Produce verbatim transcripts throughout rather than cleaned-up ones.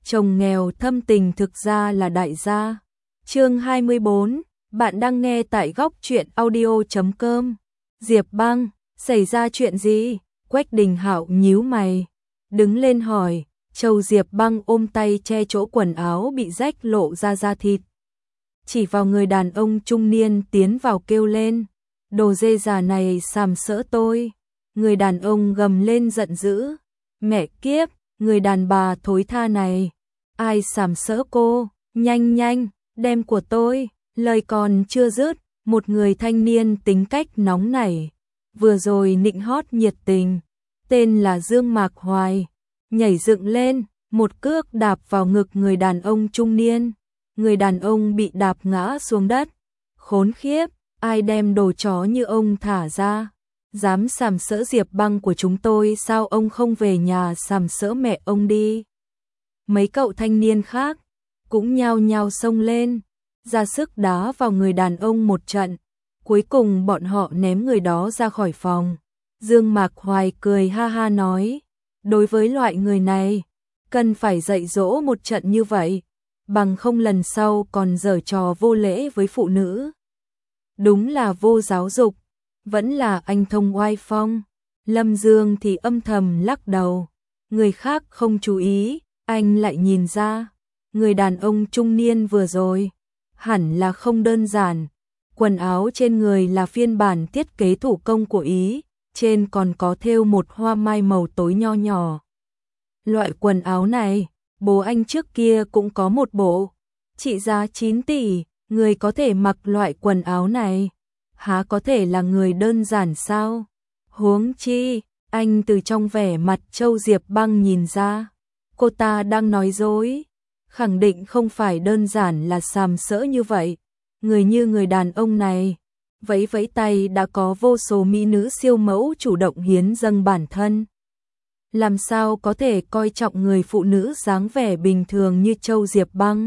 chồng nghèo thâm tình thực ra là đại gia. Chương hai mươi bốn, bạn đang nghe tại góc truyện audio chấm com. Diệp Băng, xảy ra chuyện gì? Quách Đình Hạo nhíu mày, đứng lên hỏi. Châu Diệp Băng ôm tay che chỗ quần áo bị rách lộ ra da thịt, chỉ vào người đàn ông trung niên tiến vào kêu lên, đồ dê già này sàm sỡ tôi. Người đàn ông gầm lên giận dữ, mẹ kiếp, người đàn bà thối tha này, ai sàm sỡ cô, nhanh nhanh, đem của tôi. Lời còn chưa dứt, một người thanh niên tính cách nóng nảy, vừa rồi nịnh hót nhiệt tình, tên là Dương Mạc Hoài, nhảy dựng lên, một cước đạp vào ngực người đàn ông trung niên. Người đàn ông bị đạp ngã xuống đất. Khốn khiếp, ai đem đồ chó như ông thả ra? Dám sàm sỡ Diệp Băng của chúng tôi sao ông không về nhà sàm sỡ mẹ ông đi? Mấy cậu thanh niên khác cũng nhao nhao xông lên, ra sức đá vào người đàn ông một trận. Cuối cùng bọn họ ném người đó ra khỏi phòng. Dương Mạc Hoài cười ha ha nói, đối với loại người này, cần phải dạy dỗ một trận như vậy, bằng không lần sau còn giở trò vô lễ với phụ nữ. Đúng là vô giáo dục, vẫn là anh thông oai phong. Lâm Dương thì âm thầm lắc đầu, người khác không chú ý, anh lại nhìn ra, người đàn ông trung niên vừa rồi, hẳn là không đơn giản. Quần áo trên người là phiên bản thiết kế thủ công của Ý, trên còn có thêu một hoa mai màu tối nho nhỏ. Loại quần áo này, bố anh trước kia cũng có một bộ, trị giá chín tỷ, người có thể mặc loại quần áo này, há có thể là người đơn giản sao? Huống chi, anh từ trong vẻ mặt Châu Diệp Băng nhìn ra, cô ta đang nói dối, khẳng định không phải đơn giản là sàm sỡ như vậy. Người như người đàn ông này, vẫy vẫy tay đã có vô số mỹ nữ siêu mẫu chủ động hiến dâng bản thân. Làm sao có thể coi trọng người phụ nữ dáng vẻ bình thường như Châu Diệp Băng?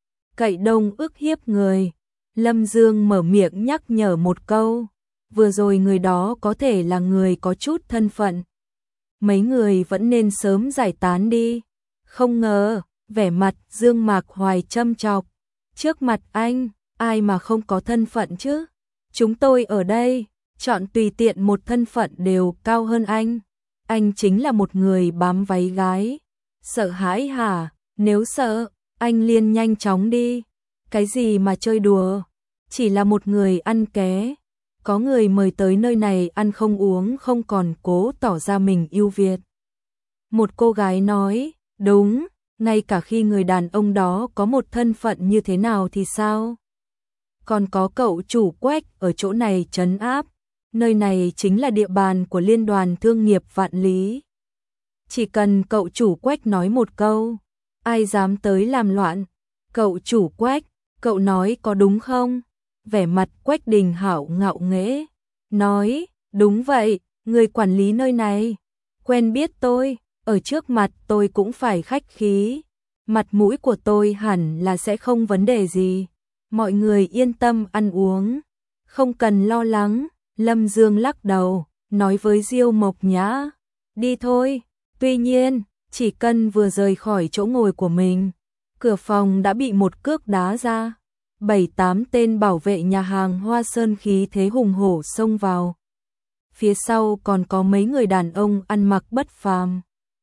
Cậy đông ức hiếp người. Lâm Dương mở miệng nhắc nhở một câu, vừa rồi người đó có thể là người có chút thân phận. Mấy người vẫn nên sớm giải tán đi. Không ngờ, vẻ mặt Dương Mạc Hoài châm chọc, trước mặt anh, ai mà không có thân phận chứ? Chúng tôi ở đây, chọn tùy tiện một thân phận đều cao hơn anh. Anh chính là một người bám váy gái. Sợ hãi hả? Nếu sợ, anh liền nhanh chóng đi. Cái gì mà chơi đùa? Chỉ là một người ăn ké. Có người mời tới nơi này ăn không uống không còn cố tỏ ra mình ưu việt. Một cô gái nói, đúng, ngay cả khi người đàn ông đó có một thân phận như thế nào thì sao? Còn có cậu chủ Quách ở chỗ này trấn áp. Nơi này chính là địa bàn của Liên đoàn Thương nghiệp Vạn Lý. Chỉ cần cậu chủ Quách nói một câu, ai dám tới làm loạn? Cậu chủ Quách, cậu nói có đúng không? Vẻ mặt Quách Đình Hạo ngạo nghễ, nói, đúng vậy, người quản lý nơi này, quen biết tôi, ở trước mặt tôi cũng phải khách khí. Mặt mũi của tôi hẳn là sẽ không vấn đề gì. Mọi người yên tâm ăn uống, không cần lo lắng. Lâm Dương lắc đầu, nói với Diêu Mộc Nhã, đi thôi. Tuy nhiên, chỉ cần vừa rời khỏi chỗ ngồi của mình, cửa phòng đã bị một cước đá ra. Bảy tám tên bảo vệ nhà hàng Hoa Sơn khí thế hùng hổ xông vào. Phía sau còn có mấy người đàn ông ăn mặc bất phàm.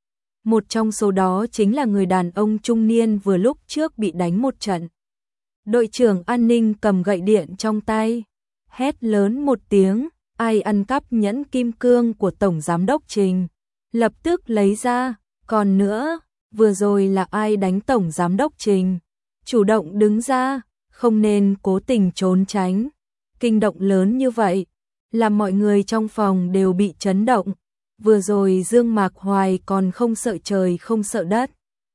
Một trong số đó chính là người đàn ông trung niên vừa lúc trước bị đánh một trận. Đội trưởng an ninh cầm gậy điện trong tay, hét lớn một tiếng, ai ăn cắp nhẫn kim cương của Tổng Giám đốc Trình, lập tức lấy ra. Còn nữa, vừa rồi là ai đánh Tổng Giám đốc Trình, chủ động đứng ra, không nên cố tình trốn tránh. Kinh động lớn như vậy, làm mọi người trong phòng đều bị chấn động. Vừa rồi Dương Mạc Hoài còn không sợ trời không sợ đất,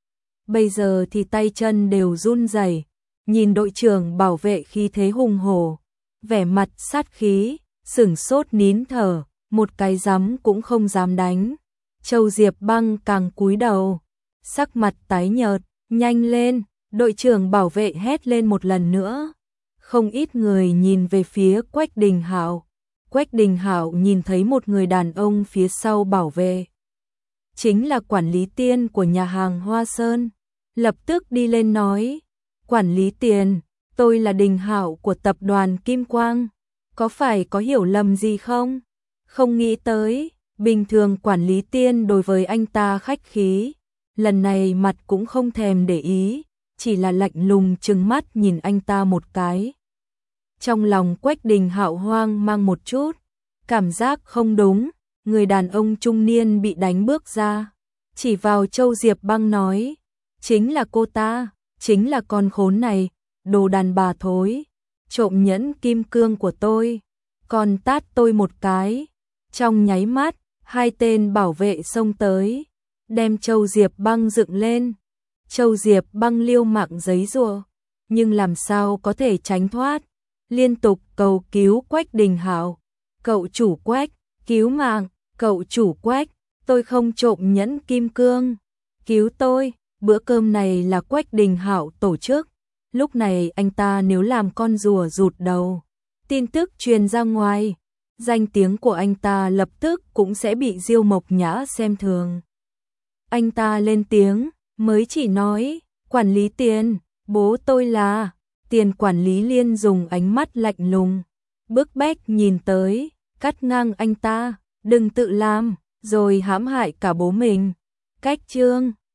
bây giờ thì tay chân đều run rẩy. Nhìn đội trưởng bảo vệ khí thế hùng hổ, vẻ mặt sát khí, sửng sốt nín thở, một cái dám cũng không dám đánh. Châu Diệp Băng càng cúi đầu, sắc mặt tái nhợt, nhanh lên, đội trưởng bảo vệ hét lên một lần nữa. Không ít người nhìn về phía Quách Đình Hạo. Quách Đình Hạo nhìn thấy một người đàn ông phía sau bảo vệ, chính là quản lý Tiên của nhà hàng Hoa Sơn. lập tức đi lên nói, quản lý tiền, tôi là Đình Hạo của tập đoàn Kim Quang, có phải có hiểu lầm gì không? Không nghĩ tới, bình thường quản lý Tiên đối với anh ta khách khí, lần này mặt cũng không thèm để ý, chỉ là lạnh lùng trừng mắt nhìn anh ta một cái. Trong lòng Quách Đình Hạo hoang mang một chút, cảm giác không đúng, người đàn ông trung niên bị đánh bước ra, chỉ vào Châu Diệp Băng nói, chính là cô ta, chính là con khốn này, đồ đàn bà thối, trộm nhẫn kim cương của tôi, còn tát tôi một cái. Trong nháy mắt, hai tên bảo vệ xông tới, đem Châu Diệp Băng dựng lên. Châu Diệp Băng liêu mạng giấy giụa, nhưng làm sao có thể tránh thoát, liên tục cầu cứu Quách Đình Hạo, cậu chủ Quách, cứu mạng, cậu chủ Quách, tôi không trộm nhẫn kim cương, cứu tôi. Bữa cơm này là Quách Đình Hạo tổ chức, lúc này anh ta nếu làm con rùa rụt đầu, tin tức truyền ra ngoài, danh tiếng của anh ta lập tức cũng sẽ bị Diêu Mộc Nhã xem thường. Anh ta lên tiếng, mới chỉ nói, quản lý Tiền, bố tôi là, Tiền quản lý Liên dùng ánh mắt lạnh lùng, bức bách nhìn tới, cắt ngang anh ta, đừng tự làm, rồi hãm hại cả bố mình. Cách chương